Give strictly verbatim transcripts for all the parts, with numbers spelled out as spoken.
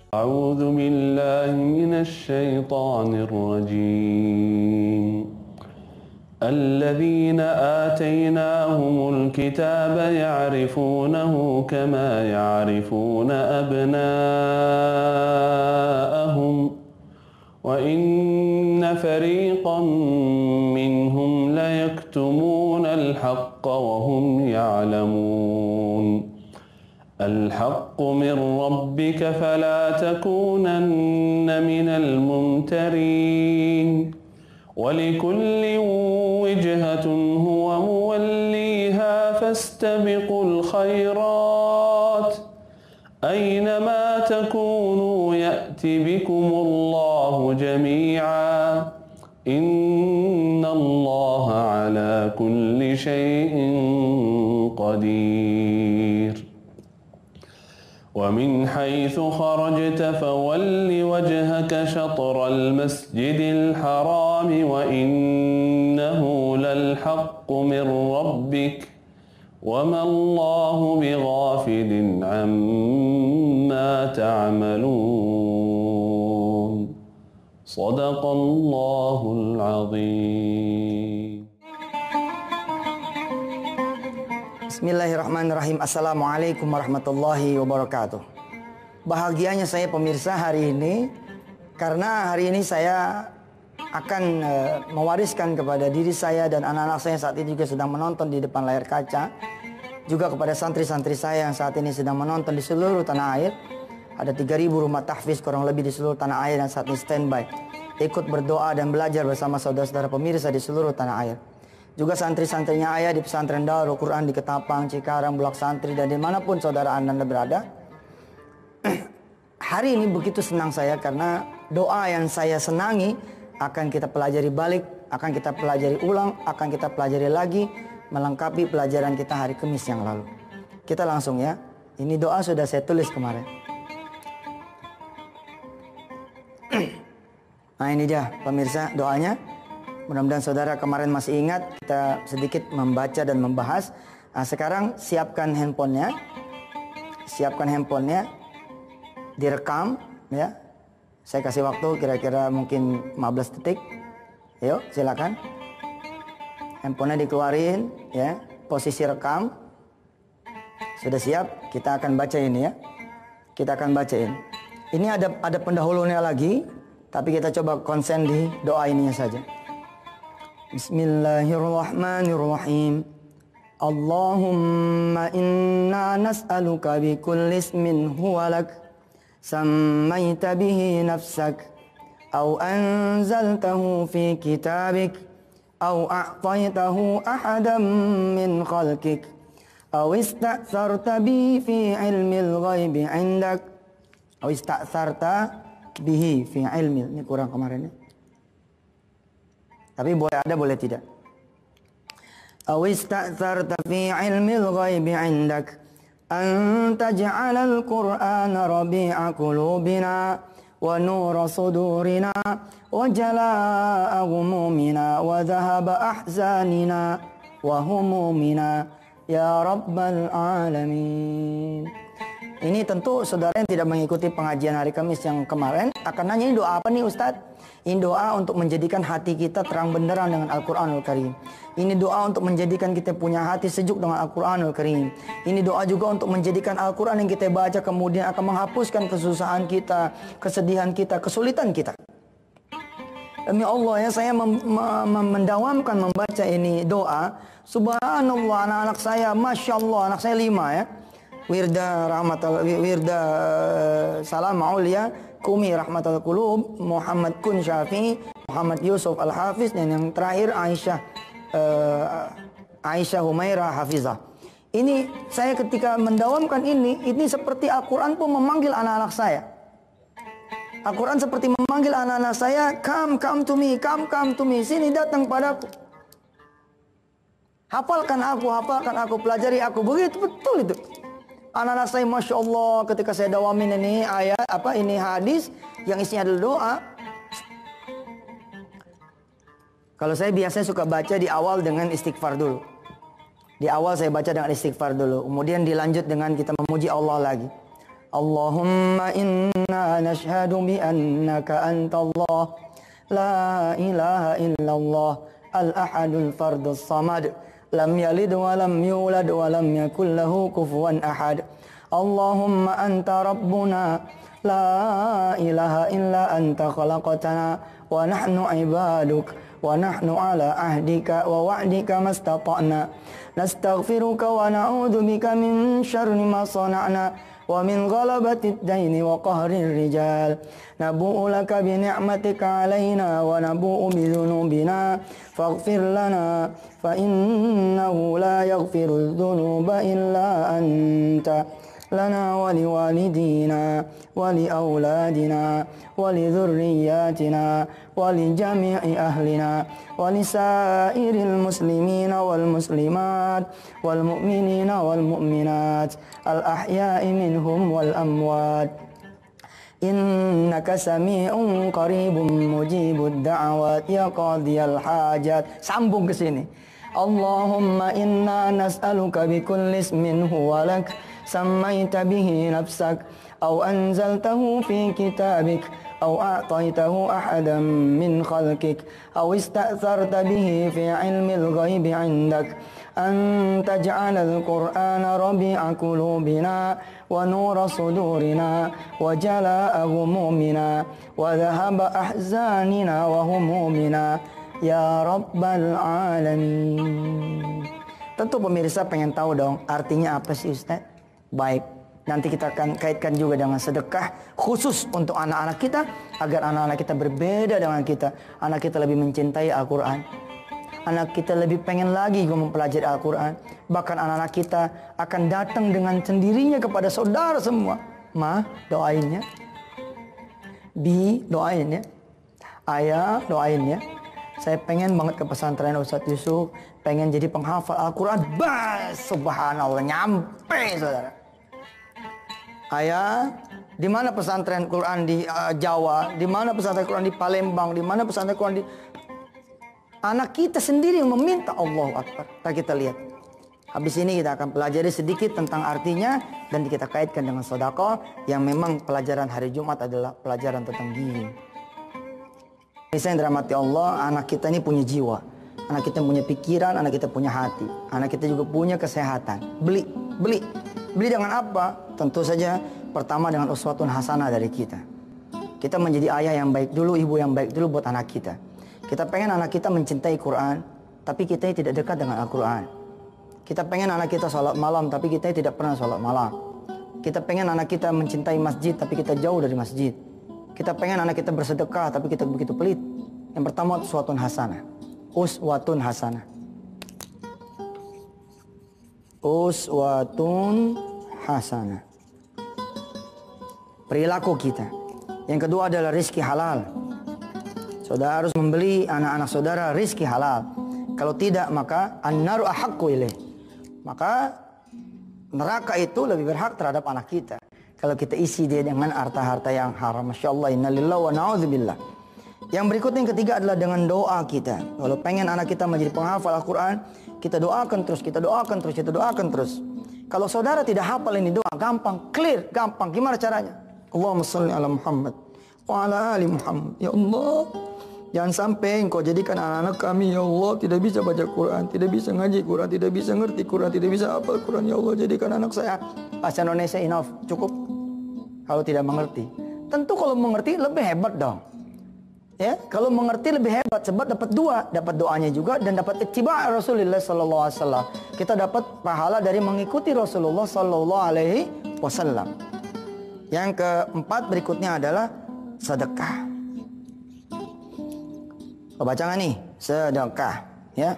A'udzu billahi minasy syaithanir rajim. الذين آتيناهم الكتاب يعرفونه كما يعرفون أبناءهم وإن فريقا منهم ليكتمون الحق وهم يعلمون الحق من ربك فلا تكونن من الممترين ولكل وجهة هو موليها فاستبقوا الخيرات أينما تكونوا يأت بكم الله جميعا إن الله على كل شيء قدير ومن حيث خرجت فول وجهك شطر المسجد الحرام وإنه للحق من ربك وما الله بغافل عما تعملون صدق الله العظيم. Bismillahirrahmanirrahim. Assalamualaikum warahmatullahi wabarakatuh. Bahagianya saya pemirsa hari ini, karena hari ini saya akan uh, mewariskan kepada diri saya dan anak-anak saya saat ini juga sedang menonton di depan layar kaca, juga kepada santri-santri saya yang saat ini sedang menonton di seluruh tanah air. Ada tiga ribu rumah tahfiz kurang lebih di seluruh tanah air yang saat ini standby, ikut berdoa dan belajar bersama saudara-saudara pemirsa di seluruh tanah air. Juga santri-santrinya ayah di pesantren Darul Quran di Ketapang, Cikarang, Bulak Santri, dan dimanapun saudara anda berada. Hari ini begitu senang saya karena doa yang saya senangi akan kita pelajari balik, akan kita pelajari ulang, akan kita pelajari lagi, melengkapi pelajaran kita hari Kamis yang lalu. Kita langsung ya. Ini doa sudah saya tulis kemarin. Nah ini dia pemirsa doanya. Mudah-mudahan saudara kemarin masih ingat, kita sedikit membaca dan membahas. Nah, sekarang siapkan handphonenya, siapkan handphonenya, direkam ya. Saya kasih waktu kira-kira mungkin lima belas detik. Yuk silakan. Handphonenya dikeluarin ya, posisi rekam. Sudah siap? Kita akan baca ini ya. Kita akan bacain. Ini ada ada pendahulunya lagi, tapi kita coba konsen di doa ininya saja. Bismillahirrahmanirrahim. Allahumma inna nas'aluka bi kulli ismin huwa lak sammaita bihi nafsak aw anzaltahu fi kitabik aw a'taytahu ahadan min khalqik aw ista'tharta bihi fi ilmil ghaibi 'indak aw ista'tharta bihi fi ilmi. Ini kurang kemarin ya. Tapi boleh ada, boleh tidak. Aw ista'tharta fi ilmil ghaibi 'indak an taj'alal qur'ana rabi'a qulubina wa nura sudurina wa jalaa'a ghumumina wa dhahaba ahzanina wa humumina ya rabbal alamin. Ini tentu saudara yang tidak mengikuti pengajian hari Kamis yang kemarin akan nanya, ini doa apa nih Ustadz? Ini doa untuk menjadikan hati kita terang benderang dengan Al-Quranul Karim. Ini doa untuk menjadikan kita punya hati sejuk dengan Al-Quranul Karim. Ini doa juga untuk menjadikan Al-Quran yang kita baca kemudian akan menghapuskan kesusahan kita, kesedihan kita, kesulitan kita. Demi Allah ya, saya mem mem mendawamkan membaca ini doa. Subhanallah, anak-anak saya, Masya Allah, anak saya lima ya. Wirda Rahmatul Wirda Salam Aulia, Kumi Rahmatul Qulub, Muhammad Kun Syafi, Muhammad Yusuf Al-Hafiz, dan yang terakhir Aisyah uh, Aisyah Humairah Hafizah. Ini saya ketika mendawamkan ini, ini seperti Al-Quran pun memanggil anak-anak saya. Al-Quran seperti memanggil anak-anak saya, come, come to me, come, come to me, sini datang padaku. Hafalkan aku, hafalkan aku, pelajari aku. Begitu betul itu. Anak-anak saya, Masya Allah, ketika saya dawamin ini ayat, apa ini hadis yang isinya adalah doa. Kalau saya biasanya suka baca di awal dengan istighfar dulu. Di awal saya baca dengan istighfar dulu. Kemudian dilanjut dengan kita memuji Allah lagi. Allahumma inna inna nashhadu bi annaka antallah la ilaha illallah al-ahadul fardus samad lam yalid wa lam yulad wa lam yakul lahu kufuwan ahad. Allahumma anta rabbuna la ilaha illa anta khalaqtana wa nahnu ibaduk wa nahnu ala ahdika wa wa'dika mastata'na nastaghfiruka wa na'udzu bika min syarri ma sana'na wa min ghalabati ad-daini wa qahri rijal nabu'u laka bi ni'matika 'alaina wa nabu'u bi dhunubina faghfir lana fa innahu la yaghfiru dhunuba illa anta lana wa liwalidina wa liauladina wa lidhurriyyatina wa lijami'i ahlina wa lisairil muslimina wal muslimat wal mu'minina wal mu'minat al ahya'i minhum wal amwat innaka sami'un qaribun mujibud da'awat ya qadiyal hajat. Sambung ke sini. Allahumma inna nas'aluka bi kulli ismin huwa lak sammaita bihi nafsak aw anzaltahu fi kitabik aw a'taytahu ahadan min khalqik aw ista'tharta bihi fi 'ilmil ghaibi 'indak an taj'ala al-Qur'ana rabi'a qulubina wa nura sudurina wa jala'a humumina wa dhahaba ahzanina wa humumina ya rabbal alamin. Tentu pemirsa pengen tahu dong artinya apa sih Ustaz? Baik, nanti kita akan kaitkan juga dengan sedekah khusus untuk anak-anak kita agar anak-anak kita berbeda dengan kita. Anak kita lebih mencintai Al-Quran, anak kita lebih pengen lagi mempelajari Al-Quran. Bahkan anak-anak kita akan datang dengan sendirinya kepada saudara semua. Ma, doain ya. Bi, doain ya. Ayah, doain ya. Saya pengen banget ke pesantren Ustadz Yusuf, pengen jadi penghafal Al-Quran. Bas, subhanallah, nyampe saudara. Ayah, di mana pesantren Quran di uh, Jawa, di mana pesantren Quran di Palembang, di mana pesantren Quran di... Anak kita sendiri yang meminta. Allahu Akbar. Nah, kita lihat. Habis ini kita akan pelajari sedikit tentang artinya dan kita kaitkan dengan sedekah yang memang pelajaran hari Jumat adalah pelajaran tentang giving. Bisa yang dirahmati Allah, anak kita ini punya jiwa, anak kita punya pikiran, anak kita punya hati, anak kita juga punya kesehatan. Beli, beli, beli dengan apa? Tentu saja pertama dengan uswatun hasanah dari kita. Kita menjadi ayah yang baik dulu, ibu yang baik dulu buat anak kita. Kita pengen anak kita mencintai Quran, tapi kita tidak dekat dengan Al-Quran. Kita pengen anak kita sholat malam, tapi kita tidak pernah sholat malam. Kita pengen anak kita mencintai masjid, tapi kita jauh dari masjid. Kita pengen anak kita bersedekah, tapi kita begitu pelit. Yang pertama, uswatun hasanah. Uswatun hasanah. Uswatun hasanah. Perilaku kita. Yang kedua adalah rizki halal. Saudara harus membeli anak-anak saudara rizki halal. Kalau tidak, maka an-naru ahaqqu ilaih. Maka neraka itu lebih berhak terhadap anak kita. Kalau kita isi dia dengan harta-harta yang haram. Masya Allah, innalillahi wa na'udzubillah. Yang berikutnya yang ketiga adalah dengan doa kita. Kalau pengen anak kita menjadi penghafal Al-Quran, kita doakan terus, kita doakan terus, kita doakan terus. Kalau saudara tidak hafal ini doa, gampang, clear, gampang. Gimana caranya? Allahumma shalli ala Muhammad wa ala ali Muhammad. Ya Allah, jangan sampai engkau jadikan anak-anak kami, ya Allah, tidak bisa baca Quran, tidak bisa ngaji Quran, tidak bisa ngerti Quran, tidak bisa hafal Quran. Ya Allah, jadikan anak saya bahasa Indonesia enough, cukup. Kalau tidak mengerti, tentu kalau mengerti lebih hebat dong. Ya, kalau mengerti lebih hebat, sebab dapat dua, dapat doanya juga dan dapat ittiba' Rasulullah sallallahu alaihi wasallam. Kita dapat pahala dari mengikuti Rasulullah sallallahu alaihi wasallam. Yang keempat berikutnya adalah sedekah. Oh, baca nggak nih? Sedekah, ya.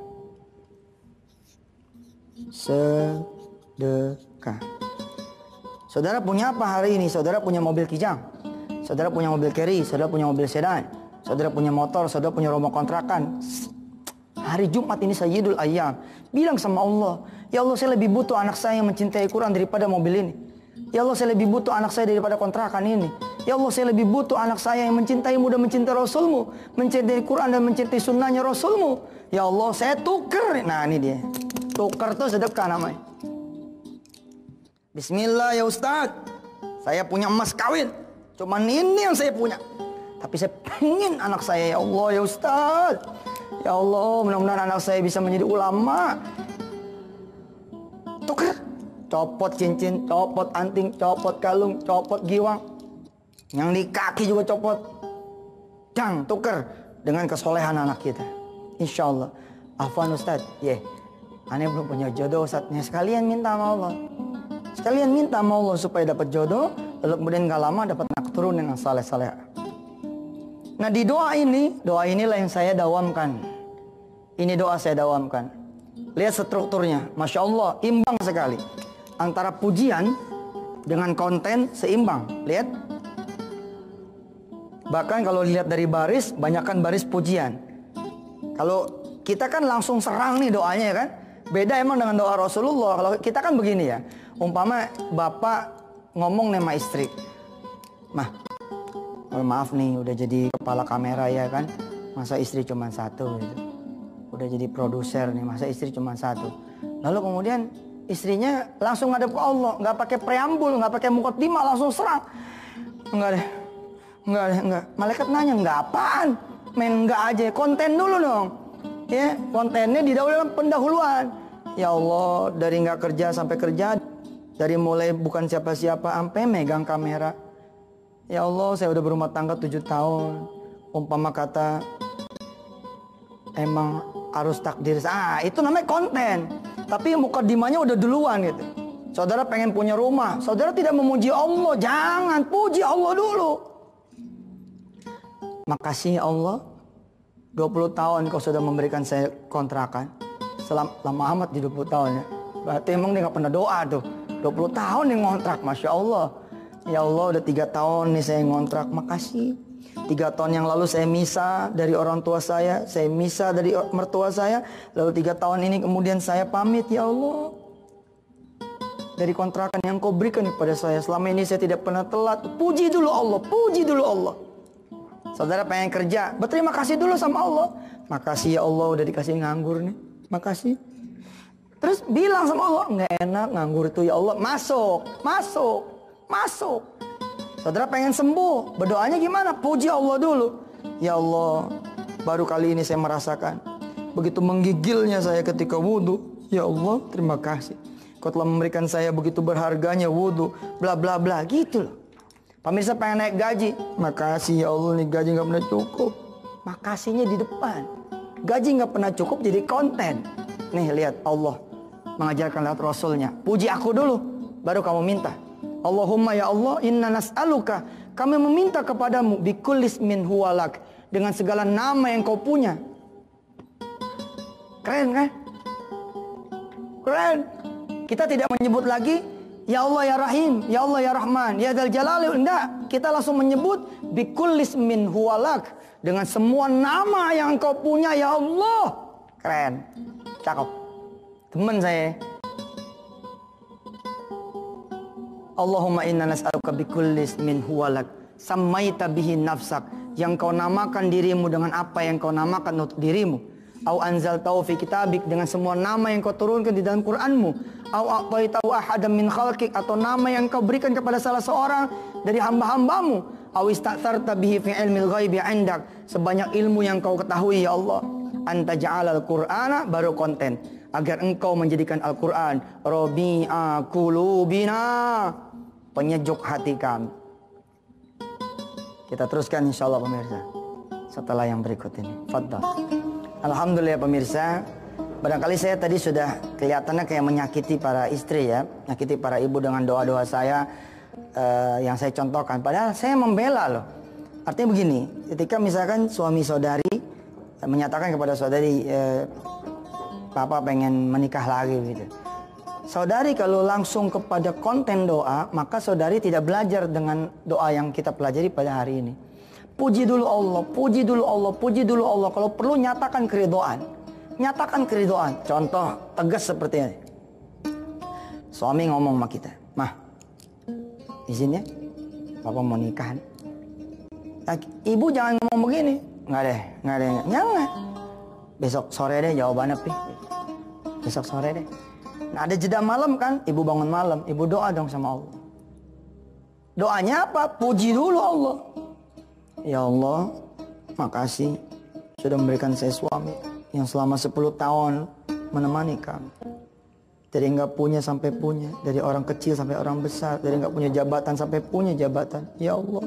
Sedekah. Saudara punya apa hari ini? Saudara punya mobil Kijang, saudara punya mobil carry, saudara punya mobil sedan, saudara punya motor, saudara punya rumah kontrakan. Hari Jumat ini Sayyidul Ayyam. Bilang sama Allah, ya Allah, saya lebih butuh anak saya yang mencintai Quran daripada mobil ini. Ya Allah, saya lebih butuh anak saya daripada kontrakan ini. Ya Allah, saya lebih butuh anak saya yang mencintaimu dan mencintai Rasulmu, mencintai Quran dan mencintai sunnahnya Rasulmu. Ya Allah, saya tuker. Nah, ini dia. Tuker itu sedekah namanya. Bismillah ya Ustaz, saya punya emas kawin. Cuman ini yang saya punya. Tapi saya pengen anak saya, ya Allah ya Ustaz. Ya Allah, mudah-mudahan anak saya bisa menjadi ulama. Tuker. Copot cincin, copot anting, copot kalung, copot giwang. Yang di kaki juga copot. Dang, tuker. Dengan kesolehan anak kita. Insya Allah. Afwan Ustaz, ya. Yeah. Aneh belum punya jodoh Ustaz. Ya, sekalian minta sama Allah. Sekalian minta sama Allah supaya dapat jodoh. Lalu kemudian gak lama dapat anak turun yang saleh-saleh. Nah di doa ini, doa inilah yang saya dawamkan. Ini doa saya dawamkan. Lihat strukturnya, Masya Allah, imbang sekali. Antara pujian dengan konten seimbang. Lihat. Bahkan kalau lihat dari baris, banyakkan baris pujian. Kalau kita kan langsung serang nih doanya ya kan. Beda emang dengan doa Rasulullah. Kalau kita kan begini ya. Umpama bapak ngomong sama istri. Mah, oh maaf nih udah jadi kepala kamera ya kan. Masa istri cuma satu gitu. Udah jadi produser nih, masa istri cuma satu. Lalu kemudian istrinya langsung ngadep ke Allah, nggak pakai preambul, nggak pakai mukaddimah, langsung serang. Enggak deh, enggak deh, enggak. Malaikat nanya, enggak apaan? Main enggak aja, konten dulu dong. Ya, kontennya didahulukan pendahuluan. Ya Allah, dari nggak kerja sampai kerja, dari mulai bukan siapa-siapa sampai megang kamera. Ya Allah, saya udah berumah tangga tujuh tahun. Umpama kata, emang harus takdir. Ah, itu namanya konten. Tapi mukadimahnya udah duluan gitu. Saudara pengen punya rumah, saudara tidak memuji Allah, jangan, puji Allah dulu. Makasih ya Allah, dua puluh tahun kau sudah memberikan saya kontrakan. Selama lama amat di dua puluh tahun ya. Berarti emang dia gak pernah doa tuh. dua puluh tahun nih ngontrak, Masya Allah. Ya Allah udah tiga tahun nih saya ngontrak, makasih. Tiga tahun yang lalu saya misah dari orang tua saya, saya misah dari mertua saya. Lalu tiga tahun ini kemudian saya pamit, ya Allah. Dari kontrakan yang kau berikan kepada saya, selama ini saya tidak pernah telat. Puji dulu Allah, puji dulu Allah. Saudara pengen kerja, berterima kasih dulu sama Allah. Makasih ya Allah udah dikasih nganggur nih, makasih. Terus bilang sama Allah, nggak enak nganggur itu ya Allah. Masuk, masuk, masuk. Saudara pengen sembuh, berdoanya gimana? Puji Allah dulu. Ya Allah, baru kali ini saya merasakan begitu menggigilnya saya ketika wudhu. Ya Allah, terima kasih. Kau telah memberikan saya begitu berharganya wudhu. Bla bla bla, gitu loh. Pemirsa pengen naik gaji. Makasih ya Allah, nih gaji nggak pernah cukup. Makasihnya di depan. Gaji nggak pernah cukup jadi konten. Nih lihat Allah mengajarkan lewat Rasulnya. Puji aku dulu, baru kamu minta. Allahumma ya Allah inna nas'aluka, kami meminta kepadamu bikullis min huwalak, dengan segala nama yang kau punya. Keren kan? Keren. Kita tidak menyebut lagi ya Allah ya Rahim, ya Allah ya Rahman, ya Dzal Jalali. Enggak, kita langsung menyebut bikullis min huwalak, dengan semua nama yang kau punya ya Allah. Keren. Cakep. Teman saya. Allahumma inna nas'aluka bikullis min huwalak sammaita bihi nafsak, yang kau namakan dirimu dengan apa yang kau namakan untuk dirimu. Au anzaltahu fi kitabik, dengan semua nama yang kau turunkan di dalam Qur'anmu. Au a'taitahu ahadan min khalqik, atau nama yang kau berikan kepada salah seorang dari hamba-hambamu. Au ista'tharta bihi fi ilmil ghaibi 'indak, sebanyak ilmu yang kau ketahui ya Allah. Anta ja'alal Qur'ana, baru konten, agar engkau menjadikan Al-Quran Rabi'a qulubina, penyejuk hati kami. Kita teruskan insyaAllah pemirsa setelah yang berikut ini. Fadhal. Alhamdulillah pemirsa, barangkali saya tadi sudah kelihatannya kayak menyakiti para istri ya, menyakiti para ibu dengan doa-doa saya uh, yang saya contohkan. Padahal saya membela loh. Artinya begini, ketika misalkan suami saudari uh, menyatakan kepada saudari, uh, Papa pengen menikah lagi gitu. Saudari kalau langsung kepada konten doa, maka saudari tidak belajar dengan doa yang kita pelajari pada hari ini. Puji dulu Allah, puji dulu Allah, puji dulu Allah. Kalau perlu nyatakan keridhaan. Nyatakan keridhaan. Contoh tegas seperti ini. Suami ngomong sama kita, "Mah, izin ya, Papa mau nikah." Ibu jangan ngomong begini. Nggak deh, nggak deh, jangan. Besok sore deh jawabannya, Pi. Besok sore deh. Nah, ada jeda malam kan, ibu bangun malam, ibu doa dong sama Allah. Doanya apa? Puji dulu Allah. Ya Allah, makasih sudah memberikan saya suami yang selama sepuluh tahun menemani kami. Dari nggak punya sampai punya, dari orang kecil sampai orang besar, dari nggak punya jabatan sampai punya jabatan. Ya Allah,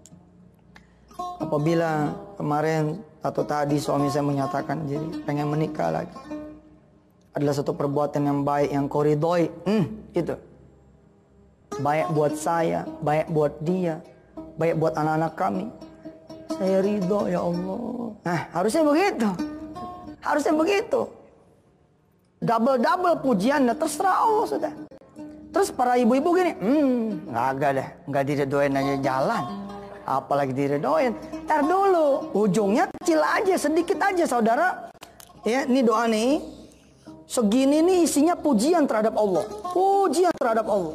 apabila kemarin atau tadi suami saya menyatakan jadi pengen menikah lagi, adalah satu perbuatan yang baik yang kau ridhoi, hmm, itu baik buat saya, baik buat dia, baik buat anak-anak kami. Saya ridho ya Allah. Nah, harusnya begitu, harusnya begitu. Double-double pujiannya, terserah Allah sudah. Terus para ibu-ibu gini, hmm, nggak agak deh, nggak diredoin aja jalan, apalagi diredoin. Ntar dulu, ujungnya kecil aja, sedikit aja saudara. Ya, ini doa nih, segini nih isinya pujian terhadap Allah, pujian terhadap Allah.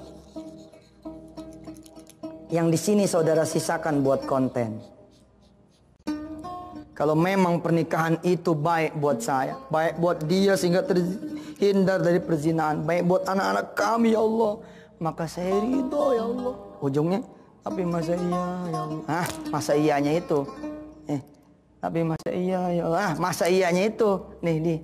Yang di sini saudara sisakan buat konten. Kalau memang pernikahan itu baik buat saya, baik buat dia sehingga terhindar dari perzinahan, baik buat anak-anak kami ya Allah, maka saya ridho ya Allah. Ujungnya, tapi masa iya ya Allah. Ah, masa iyanya itu. Eh, tapi masa iya ya Allah. Ah, masa iyanya itu. Nih, nih.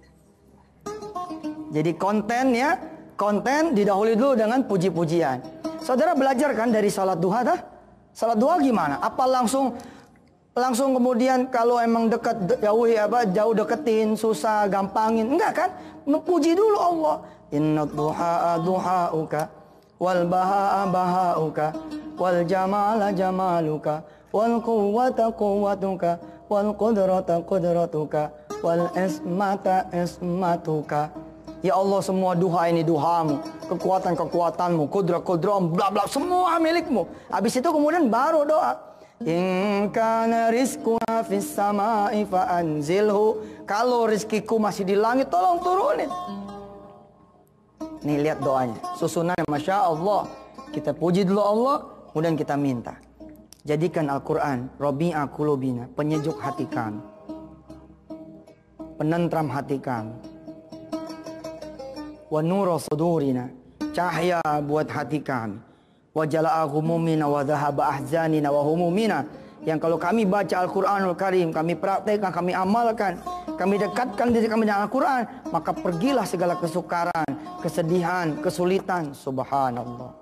Jadi konten ya, konten didahului dulu dengan puji-pujian. Saudara belajar kan dari salat duha dah? Salat duha gimana? Apa langsung Langsung kemudian kalau emang dekat jauh apa jauh deketin, susah gampangin? Enggak kan? Puji dulu Allah. Inna duha duhauka wal bahaa bahauka wal jamala jamaluka wal quwwata quwwatuka wal qudrata qudratuka wal ismata ismatuka. Ya Allah, semua duha ini duhamu, kekuatan kekuatanmu, kudrat kudratmu, bla bla, semua milikmu. Habis itu kemudian baru doa. In kana rizquna fis sama'i fa anzilhu. Kalau rizkiku masih di langit, tolong turunin. Nih lihat doanya, susunannya Masya Allah. Kita puji dulu Allah, kemudian kita minta. Jadikan Al-Quran Rabi'a qulubina, penyejuk hati kami, penentram hati kami. Wa nura sudurina, cahaya buat hati kami. Wa jala'a ghumumina wa dhahaba ahzanina wa humumina. Yang kalau kami baca Al-Quranul Karim, kami praktekkan, kami amalkan, kami dekatkan diri kami dengan Al-Quran, maka pergilah segala kesukaran, kesedihan, kesulitan. Subhanallah.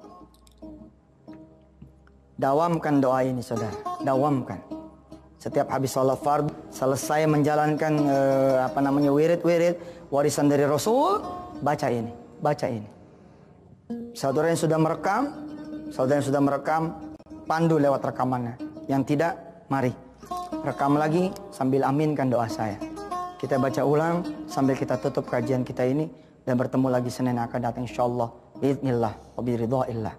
Dawamkan doa ini saudara, dawamkan. Setiap habis salat fardhu, selesai menjalankan eh, apa namanya wirid-wirid warisan dari Rasul, baca ini, baca ini. Saudara yang sudah merekam, saudara yang sudah merekam, pandu lewat rekamannya. Yang tidak, mari rekam lagi sambil aminkan doa saya. Kita baca ulang sambil kita tutup kajian kita ini dan bertemu lagi Senin akan datang insyaallah biiznillah wa biridhaillah.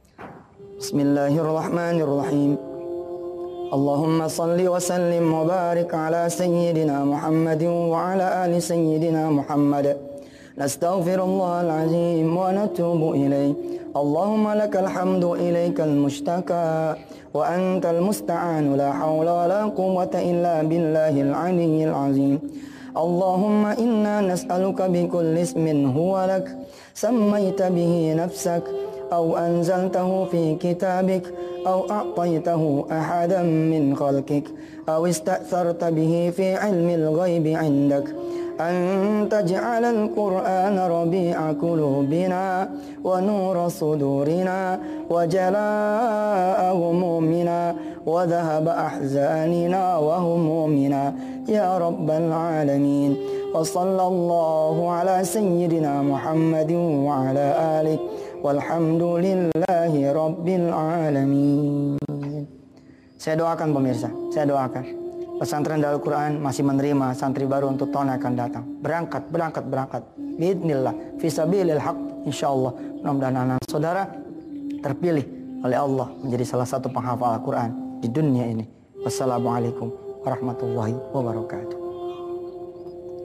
Bismillahirrahmanirrahim. Allahumma salli wa sallim wa barik ala sayyidina Muhammadin wa ala ali sayyidina Muhammad. Nastaghfirullahal azim wa natubu ilaih. Allahumma lakal hamdu ilaikal mushtaka wa antal musta'an, la hawla wa la quwwata illa billahil aliyyil azim. Allahumma inna nas'aluka bi kulli ismin huwa lak sammaita bihi nafsak aw anzaltahu fi kitabik aw a'taytahu ahadan min khalqik aw ista'tharta bihi fi ilmil ghaibi 'indak an taj'alal qur'ana rabi'a qulubina wa nura sudurina wa jalaa'a humumina wa dhahaba ahzanina wa humumina ya rabbal alamin. Wa sallallahu ala sayyidina Muhammadin wa ala alihi walhamdulillahi rabbil alamin. Saya doakan pemirsa, saya doakan pesantren Darul Quran masih menerima santri baru untuk tahun yang akan datang. Berangkat, berangkat, berangkat. Biidznillah, fisabilil haq, insyaallah. Mudah-mudahan anak saudara terpilih oleh Allah menjadi salah satu penghafal Al-Quran di dunia ini. Wassalamualaikum warahmatullahi wabarakatuh.